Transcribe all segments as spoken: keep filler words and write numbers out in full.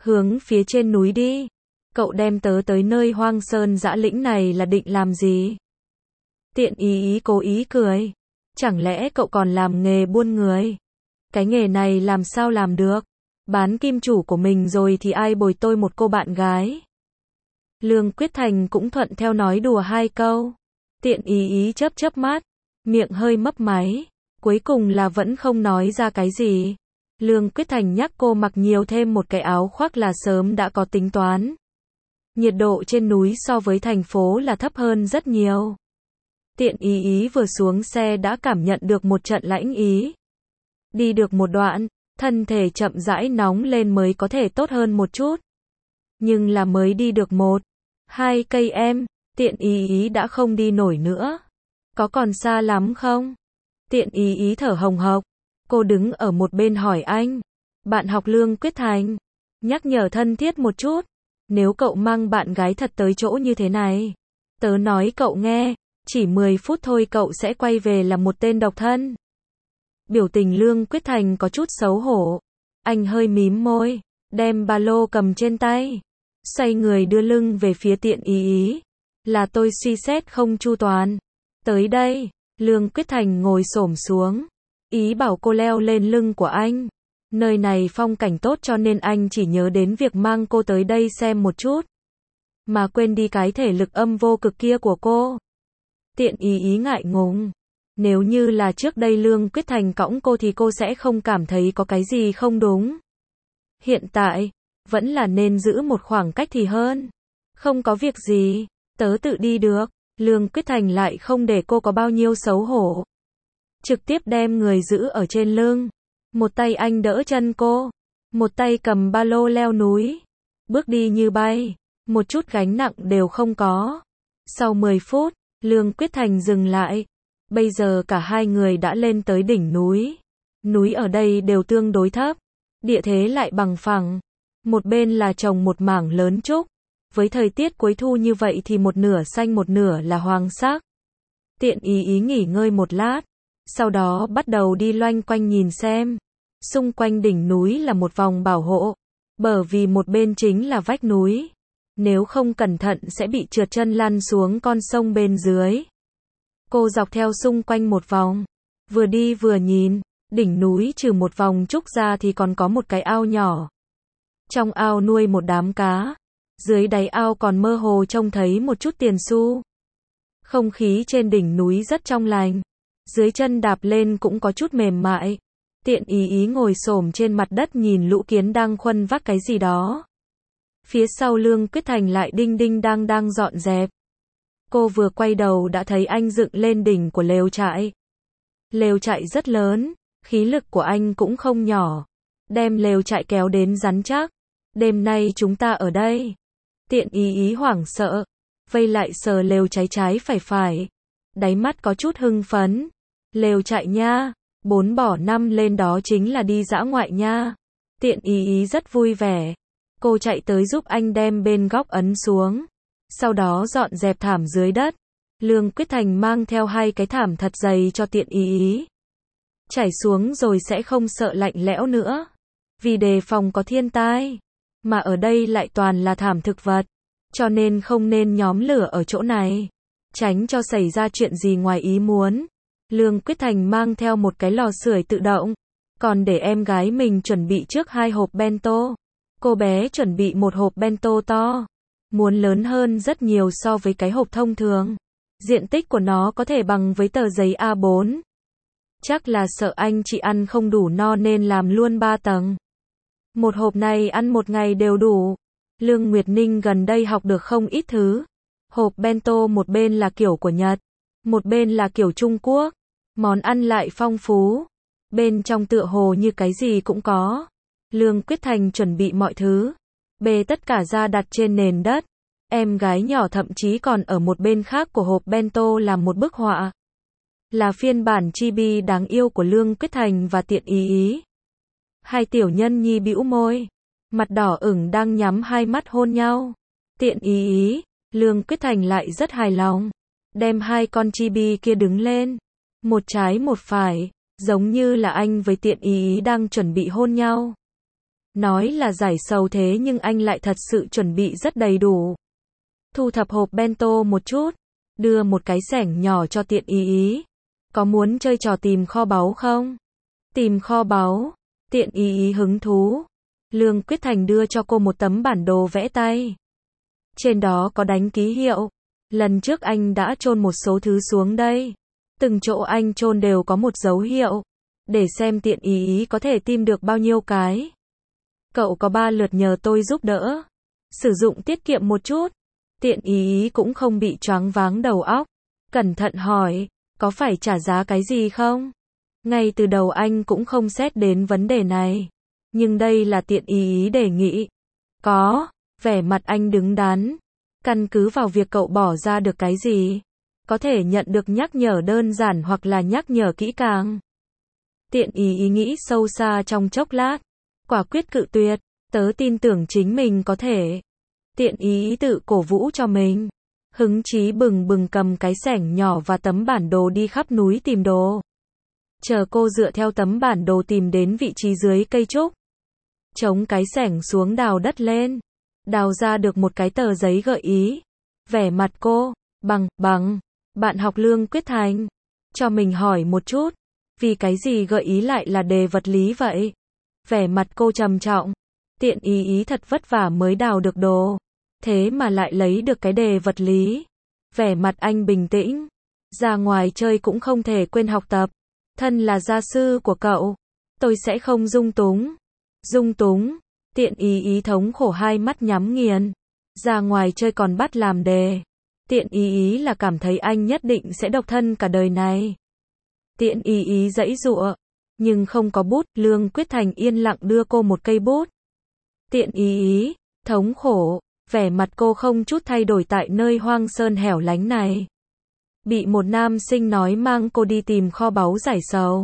hướng phía trên núi đi. Cậu đem tớ tới nơi hoang sơn dã lĩnh này là định làm gì? Tiện ý ý cố ý cười. Chẳng lẽ cậu còn làm nghề buôn người? Cái nghề này làm sao làm được? Bán kim chủ của mình rồi thì ai bồi tôi một cô bạn gái? Lương Quyết Thành cũng thuận theo nói đùa hai câu. Tiện ý ý chớp chớp mắt, miệng hơi mấp máy, cuối cùng là vẫn không nói ra cái gì. Lương Quyết Thành nhắc cô mặc nhiều thêm một cái áo khoác là sớm đã có tính toán. Nhiệt độ trên núi so với thành phố là thấp hơn rất nhiều. Tiện ý ý vừa xuống xe đã cảm nhận được một trận lãnh ý. Đi được một đoạn, thân thể chậm rãi nóng lên mới có thể tốt hơn một chút. Nhưng là mới đi được một, hai cây em, tiện ý ý đã không đi nổi nữa. Có còn xa lắm không? Tiện ý ý thở hồng hộc. Cô đứng ở một bên hỏi anh. Bạn học Lương Quyết Thành. Nhắc nhở thân thiết một chút. Nếu cậu mang bạn gái thật tới chỗ như thế này. Tớ nói cậu nghe. Chỉ mười phút thôi cậu sẽ quay về là một tên độc thân. Biểu tình Lương Quyết Thành có chút xấu hổ. Anh hơi mím môi. Đem ba lô cầm trên tay. Xoay người đưa lưng về phía tiện ý ý. Là tôi suy xét không chu toàn. Tới đây. Lương Quyết Thành ngồi xổm xuống. Ý bảo cô leo lên lưng của anh. Nơi này phong cảnh tốt cho nên anh chỉ nhớ đến việc mang cô tới đây xem một chút. Mà quên đi cái thể lực âm vô cực kia của cô. Tiện ý ý ngại ngùng. Nếu như là trước đây Lương Quyết Thành cõng cô thì cô sẽ không cảm thấy có cái gì không đúng. Hiện tại, vẫn là nên giữ một khoảng cách thì hơn. Không có việc gì, tớ tự đi được. Lương Quyết Thành lại không để cô có bao nhiêu xấu hổ. Trực tiếp đem người giữ ở trên lưng. Một tay anh đỡ chân cô. Một tay cầm ba lô leo núi. Bước đi như bay. Một chút gánh nặng đều không có. Sau mười phút, Lương Quyết Thành dừng lại. Bây giờ cả hai người đã lên tới đỉnh núi. Núi ở đây đều tương đối thấp. Địa thế lại bằng phẳng. Một bên là trồng một mảng lớn trúc. Với thời tiết cuối thu như vậy thì một nửa xanh một nửa là hoàng sắc. Tiện ý ý nghỉ ngơi một lát. Sau đó bắt đầu đi loanh quanh nhìn xem. Xung quanh đỉnh núi là một vòng bảo hộ. Bởi vì một bên chính là vách núi. Nếu không cẩn thận sẽ bị trượt chân lăn xuống con sông bên dưới. Cô dọc theo xung quanh một vòng. Vừa đi vừa nhìn. Đỉnh núi trừ một vòng trúc ra thì còn có một cái ao nhỏ. Trong ao nuôi một đám cá. Dưới đáy ao còn mơ hồ trông thấy một chút tiền xu. Không khí trên đỉnh núi rất trong lành. Dưới chân đạp lên cũng có chút mềm mại. Tiện ý ý ngồi xổm trên mặt đất nhìn lũ kiến đang khuân vác cái gì đó. Phía sau Lương Quyết Thành lại đinh đinh đang đang dọn dẹp. Cô vừa quay đầu đã thấy anh dựng lên đỉnh của lều trại. Lều trại rất lớn, khí lực của anh cũng không nhỏ. Đem lều trại kéo đến rắn chắc. Đêm nay chúng ta ở đây. Tiện ý ý hoảng sợ. Vây lại sờ lều trái trái phải phải. Đáy mắt có chút hưng phấn. Lều trại nha. Bốn bỏ năm lên đó chính là đi dã ngoại nha. Tiện ý ý rất vui vẻ. Cô chạy tới giúp anh đem bên góc ấn xuống. Sau đó dọn dẹp thảm dưới đất. Lương Quyết Thành mang theo hai cái thảm thật dày cho tiện ý ý. Trải xuống rồi sẽ không sợ lạnh lẽo nữa. Vì đề phòng có thiên tai. Mà ở đây lại toàn là thảm thực vật. Cho nên không nên nhóm lửa ở chỗ này. Tránh cho xảy ra chuyện gì ngoài ý muốn. Lương Quyết Thành mang theo một cái lò sưởi tự động. Còn để em gái mình chuẩn bị trước hai hộp bento. Cô bé chuẩn bị một hộp bento to. Muốn lớn hơn rất nhiều so với cái hộp thông thường. Diện tích của nó có thể bằng với tờ giấy A bốn. Chắc là sợ anh chị ăn không đủ no nên làm luôn ba tầng. Một hộp này ăn một ngày đều đủ. Lương Nguyệt Ninh gần đây học được không ít thứ. Hộp bento một bên là kiểu của Nhật. Một bên là kiểu Trung Quốc. Món ăn lại phong phú. Bên trong tựa hồ như cái gì cũng có. Lương Quyết Thành chuẩn bị mọi thứ. Bê tất cả ra đặt trên nền đất. Em gái nhỏ thậm chí còn ở một bên khác của hộp bento làm một bức họa. Là phiên bản chibi đáng yêu của Lương Quyết Thành và tiện ý ý. Hai tiểu nhân nhi bĩu môi. Mặt đỏ ửng đang nhắm hai mắt hôn nhau. Tiện ý ý. Lương Quyết Thành lại rất hài lòng. Đem hai con chibi kia đứng lên. Một trái một phải. Giống như là anh với tiện ý ý đang chuẩn bị hôn nhau. Nói là giải sầu thế nhưng anh lại thật sự chuẩn bị rất đầy đủ. Thu thập hộp bento một chút, đưa một cái xẻng nhỏ cho Tiện Ý Ý. Có muốn chơi trò tìm kho báu không? Tìm kho báu, Tiện Ý Ý hứng thú. Lương Quyết Thành đưa cho cô một tấm bản đồ vẽ tay. Trên đó có đánh ký hiệu. Lần trước anh đã chôn một số thứ xuống đây. Từng chỗ anh chôn đều có một dấu hiệu. Để xem Tiện Ý Ý có thể tìm được bao nhiêu cái. Cậu có ba lượt nhờ tôi giúp đỡ. Sử dụng tiết kiệm một chút. Tiện Ý Ý cũng không bị choáng váng đầu óc. Cẩn thận hỏi, có phải trả giá cái gì không? Ngay từ đầu anh cũng không xét đến vấn đề này. Nhưng đây là Tiện Ý Ý đề nghị. Có, vẻ mặt anh đứng đắn. Căn cứ vào việc cậu bỏ ra được cái gì, có thể nhận được nhắc nhở đơn giản hoặc là nhắc nhở kỹ càng. Tiện Ý Ý nghĩ sâu xa trong chốc lát. Quả quyết cự tuyệt, tớ tin tưởng chính mình có thể. Tiện Ý Ý tự cổ vũ cho mình. Hứng chí bừng bừng cầm cái xẻng nhỏ và tấm bản đồ đi khắp núi tìm đồ. Chờ cô dựa theo tấm bản đồ tìm đến vị trí dưới cây trúc. Chống cái xẻng xuống đào đất lên. Đào ra được một cái tờ giấy gợi ý. Vẻ mặt cô, bằng, bằng, bạn học Lương Quyết Thành. Cho mình hỏi một chút, vì cái gì gợi ý lại là đề vật lý vậy? Vẻ mặt cô trầm trọng. Tiện Ý Ý thật vất vả mới đào được đồ. Thế mà lại lấy được cái đề vật lý. Vẻ mặt anh bình tĩnh. Ra ngoài chơi cũng không thể quên học tập. Thân là gia sư của cậu. Tôi sẽ không dung túng. Dung túng. Tiện Ý Ý thống khổ hai mắt nhắm nghiền. Ra ngoài chơi còn bắt làm đề. Tiện Ý Ý là cảm thấy anh nhất định sẽ độc thân cả đời này. Tiện Ý Ý giãy giụa. Nhưng không có bút. Lương Quyết Thành yên lặng đưa cô một cây bút. Tiện Ý Ý, thống khổ. Vẻ mặt cô không chút thay đổi tại nơi hoang sơn hẻo lánh này. Bị một nam sinh nói mang cô đi tìm kho báu giải sầu.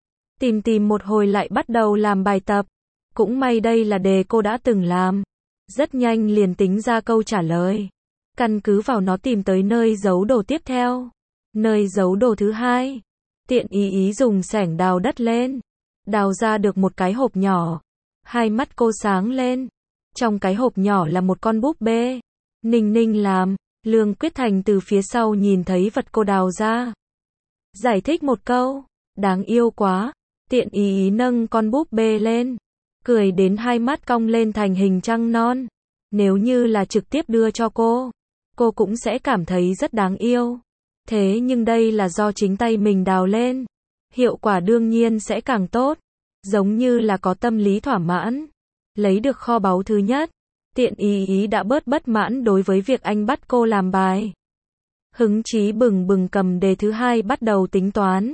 Tìm tìm một hồi lại bắt đầu làm bài tập. Cũng may đây là đề cô đã từng làm. Rất nhanh liền tính ra câu trả lời. Căn cứ vào nó tìm tới nơi giấu đồ tiếp theo. Nơi giấu đồ thứ hai. Tiện Ý Ý dùng xẻng đào đất lên. Đào ra được một cái hộp nhỏ. Hai mắt cô sáng lên. Trong cái hộp nhỏ là một con búp bê. Ninh Ninh làm. Lương Quyết Thành từ phía sau nhìn thấy vật cô đào ra. Giải thích một câu. Đáng yêu quá. Tiện Ý Ý nâng con búp bê lên. Cười đến hai mắt cong lên thành hình trăng non. Nếu như là trực tiếp đưa cho cô, cô cũng sẽ cảm thấy rất đáng yêu. Thế nhưng đây là do chính tay mình đào lên. Hiệu quả đương nhiên sẽ càng tốt. Giống như là có tâm lý thỏa mãn. Lấy được kho báu thứ nhất. Tiện Ý Ý đã bớt bất mãn đối với việc anh bắt cô làm bài. Hứng chí bừng bừng cầm đề thứ hai bắt đầu tính toán.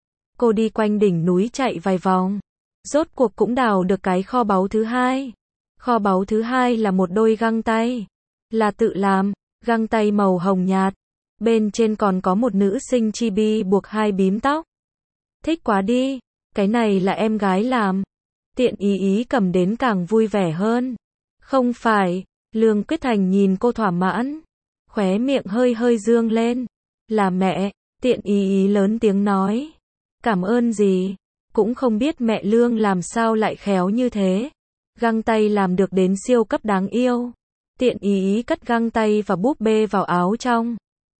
Cô đi quanh đỉnh núi chạy vài vòng. Rốt cuộc cũng đào được cái kho báu thứ hai. Kho báu thứ hai là một đôi găng tay. Là tự làm, găng tay màu hồng nhạt. Bên trên còn có một nữ sinh chibi buộc hai bím tóc. Thích quá đi, cái này là em gái làm. Tiện Ý Ý cầm đến càng vui vẻ hơn. Không phải, Lương Quyết Thành nhìn cô thỏa mãn. Khóe miệng hơi hơi dương lên. Là mẹ, Tiện Ý Ý lớn tiếng nói. Cảm ơn gì? Cũng không biết mẹ Lương làm sao lại khéo như thế. Găng tay làm được đến siêu cấp đáng yêu. Tiện Ý Ý cất găng tay và búp bê vào áo trong.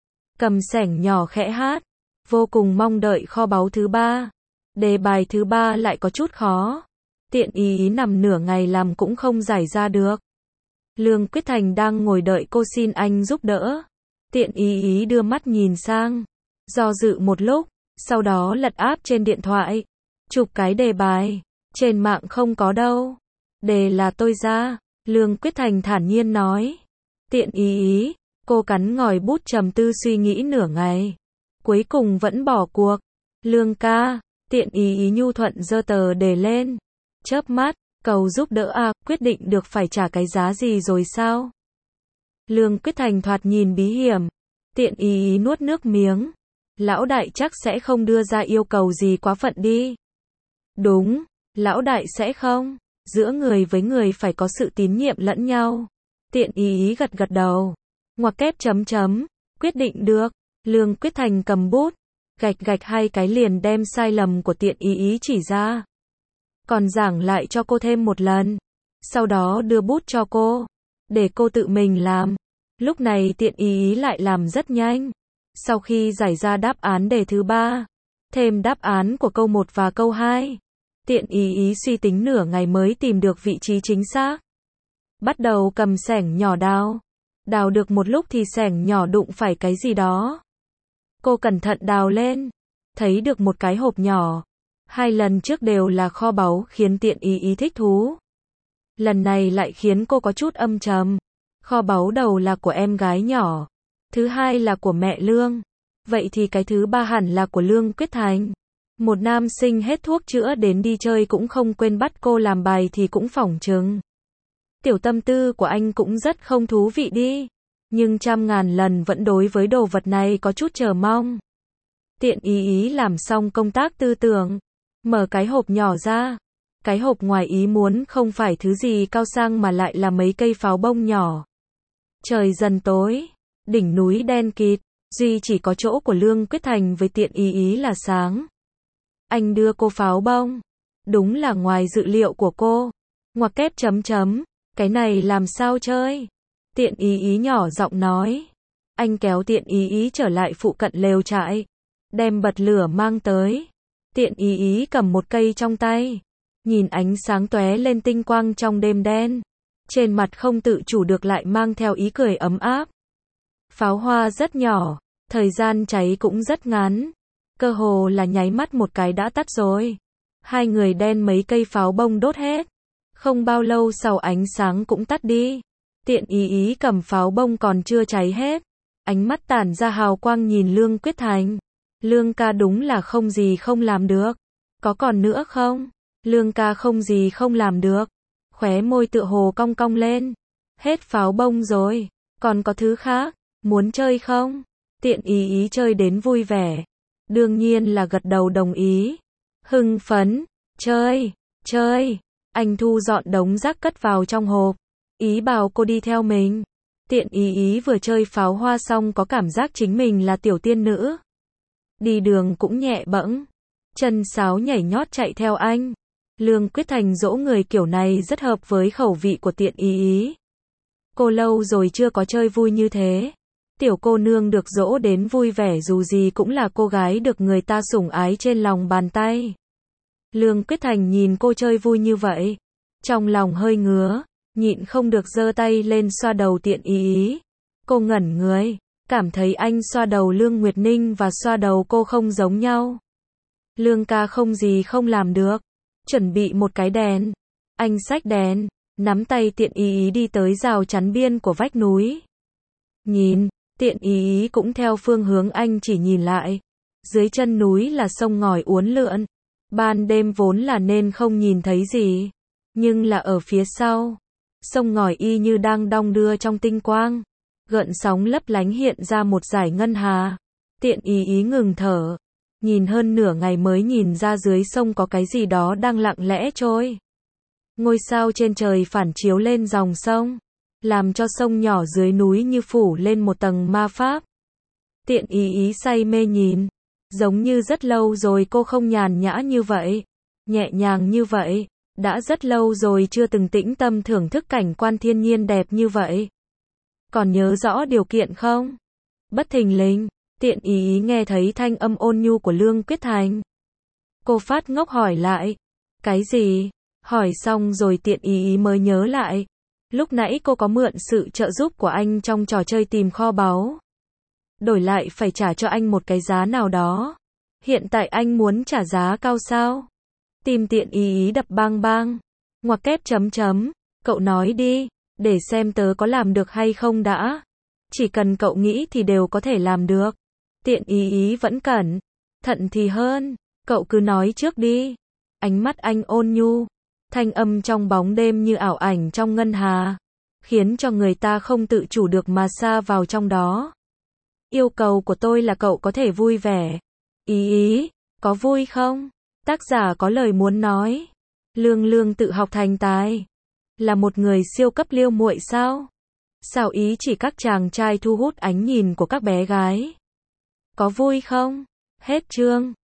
Cầm xẻng nhỏ khẽ hát. Vô cùng mong đợi kho báu thứ ba. Đề bài thứ ba lại có chút khó. Tiện Ý Ý nằm nửa ngày làm cũng không giải ra được. Lương Quyết Thành đang ngồi đợi cô xin anh giúp đỡ. Tiện Ý Ý đưa mắt nhìn sang. Do dự một lúc. Sau đó lật app trên điện thoại. Chụp cái đề bài. Trên mạng không có đâu. Đề là tôi ra. Lương Quyết Thành thản nhiên nói. Tiện Ý Ý. Cô cắn ngòi bút trầm tư suy nghĩ nửa ngày. Cuối cùng vẫn bỏ cuộc. Lương ca. Tiện Ý Ý nhu thuận giơ tờ đề lên. Chớp mắt. Cầu giúp đỡ à. Quyết định được phải trả cái giá gì rồi sao? Lương Quyết Thành thoạt nhìn bí hiểm. Tiện Ý Ý nuốt nước miếng. Lão đại chắc sẽ không đưa ra yêu cầu gì quá phận đi. Đúng. Lão đại sẽ không. Giữa người với người phải có sự tín nhiệm lẫn nhau. Tiện Ý Ý gật gật đầu. Ngoặc kép chấm chấm. Quyết định được. Lương Quyết Thành cầm bút. Gạch gạch hai cái liền đem sai lầm của Tiện Ý Ý chỉ ra. Còn giảng lại cho cô thêm một lần. sau đó đưa bút cho cô, để cô tự mình làm. Lúc này Tiện Ý Ý lại làm rất nhanh. Sau khi giải ra đáp án đề thứ ba, thêm đáp án của câu một và câu hai, Tiện Ý Ý suy tính nửa ngày mới tìm được vị trí chính xác. Bắt đầu cầm xẻng nhỏ đào. Đào được một lúc thì xẻng nhỏ đụng phải cái gì đó. Cô cẩn thận đào lên, thấy được một cái hộp nhỏ. Hai lần trước đều là kho báu khiến Tiện Ý Ý thích thú. Lần này lại khiến cô có chút âm trầm. Kho báu đầu là của em gái nhỏ, thứ hai là của mẹ Lương. Vậy thì cái thứ ba hẳn là của Lương Quyết Thành. Một nam sinh hết thuốc chữa đến đi chơi cũng không quên bắt cô làm bài thì cũng phỏng chừng. Tiểu tâm tư của anh cũng rất không thú vị đi. Nhưng trăm ngàn lần vẫn đối với đồ vật này có chút chờ mong. Tiện Ý Ý làm xong công tác tư tưởng, mở cái hộp nhỏ ra. Cái hộp ngoài ý muốn không phải thứ gì cao sang mà lại là mấy cây pháo bông nhỏ. Trời dần tối, đỉnh núi đen kịt, duy chỉ có chỗ của Lương Quyết Thành với Tiện Ý Ý là sáng. Anh đưa cô pháo bông, đúng là ngoài dự liệu của cô. Ngoặc kép chấm chấm, cái này làm sao chơi? Tiện Ý Ý nhỏ giọng nói. Anh kéo Tiện Ý Ý trở lại phụ cận lều trại, đem bật lửa mang tới. Tiện Ý Ý cầm một cây trong tay, nhìn ánh sáng tóe lên tinh quang trong đêm đen. Trên mặt không tự chủ được lại mang theo ý cười ấm áp. Pháo hoa rất nhỏ, thời gian cháy cũng rất ngắn. Cơ hồ là nháy mắt một cái đã tắt rồi. Hai người đen mấy cây pháo bông đốt hết. Không bao lâu sau ánh sáng cũng tắt đi. Tiện Ý Ý cầm pháo bông còn chưa cháy hết. Ánh mắt tản ra hào quang nhìn Lương Quyết Thành. Lương ca đúng là không gì không làm được. Có còn nữa không? Lương ca không gì không làm được. Khóe môi tựa hồ cong cong lên. Hết pháo bông rồi. Còn có thứ khác. Muốn chơi không? Tiện Ý Ý chơi đến vui vẻ. Đương nhiên là gật đầu đồng ý. Hưng phấn. Chơi. Chơi. Anh thu dọn đống rác cất vào trong hộp. Ý bảo cô đi theo mình. Tiện Ý Ý vừa chơi pháo hoa xong có cảm giác chính mình là tiểu tiên nữ. Đi đường cũng nhẹ bẫng. Chân sáo nhảy nhót chạy theo anh. Lương Quyết Thành dỗ người kiểu này rất hợp với khẩu vị của Tiện Ý Ý. Cô lâu rồi chưa có chơi vui như thế. Tiểu cô nương được dỗ đến vui vẻ dù gì cũng là cô gái được người ta sủng ái trên lòng bàn tay. Lương Quyết Thành nhìn cô chơi vui như vậy, trong lòng hơi ngứa, nhịn không được giơ tay lên xoa đầu Tiện Ý Ý. Cô ngẩn người, cảm thấy anh xoa đầu Lương Nguyệt Ninh và xoa đầu cô không giống nhau. Lương ca không gì không làm được. Chuẩn bị một cái đèn. Anh xách đèn, nắm tay Tiện Ý Ý đi tới rào chắn biên của vách núi. Nhìn, Tiện Ý Ý cũng theo phương hướng anh chỉ nhìn lại. Dưới chân núi là sông ngòi uốn lượn. Ban đêm vốn là nên không nhìn thấy gì. Nhưng là ở phía sau. Sông ngòi y như đang đong đưa trong tinh quang. Gợn sóng lấp lánh hiện ra một dải ngân hà. Tiện Ý Ý ngừng thở. Nhìn hơn nửa ngày mới nhìn ra dưới sông có cái gì đó đang lặng lẽ trôi. Ngôi sao trên trời phản chiếu lên dòng sông, làm cho sông nhỏ dưới núi như phủ lên một tầng ma pháp. Tiện Ý Ý say mê nhìn, giống như rất lâu rồi cô không nhàn nhã như vậy, nhẹ nhàng như vậy, đã rất lâu rồi chưa từng tĩnh tâm thưởng thức cảnh quan thiên nhiên đẹp như vậy. Còn nhớ rõ điều kiện không? Bất thình lình, Tiện Ý Ý nghe thấy thanh âm ôn nhu của Lương Quyết Thành. Cô phát ngốc hỏi lại. Cái gì? Hỏi xong rồi Tiện Ý Ý mới nhớ lại. Lúc nãy cô có mượn sự trợ giúp của anh trong trò chơi tìm kho báu. Đổi lại phải trả cho anh một cái giá nào đó. Hiện tại anh muốn trả giá cao sao? Tim Tiện Ý Ý đập bang bang. Ngoặc kép chấm chấm. Cậu nói đi, để xem tớ có làm được hay không đã. Chỉ cần cậu nghĩ thì đều có thể làm được. Tiện Ý Ý vẫn cẩn thận thì hơn. Cậu cứ nói trước đi. Ánh mắt anh ôn nhu. Thanh âm trong bóng đêm như ảo ảnh trong ngân hà. Khiến cho người ta không tự chủ được mà sa vào trong đó. Yêu cầu của tôi là cậu có thể vui vẻ. Ý Ý, có vui không? Tác giả có lời muốn nói. Lương Lương tự học thành tài. Là một người siêu cấp liêu muội sao? Sao ý chỉ các chàng trai thu hút ánh nhìn của các bé gái? Có vui không? Hết chương.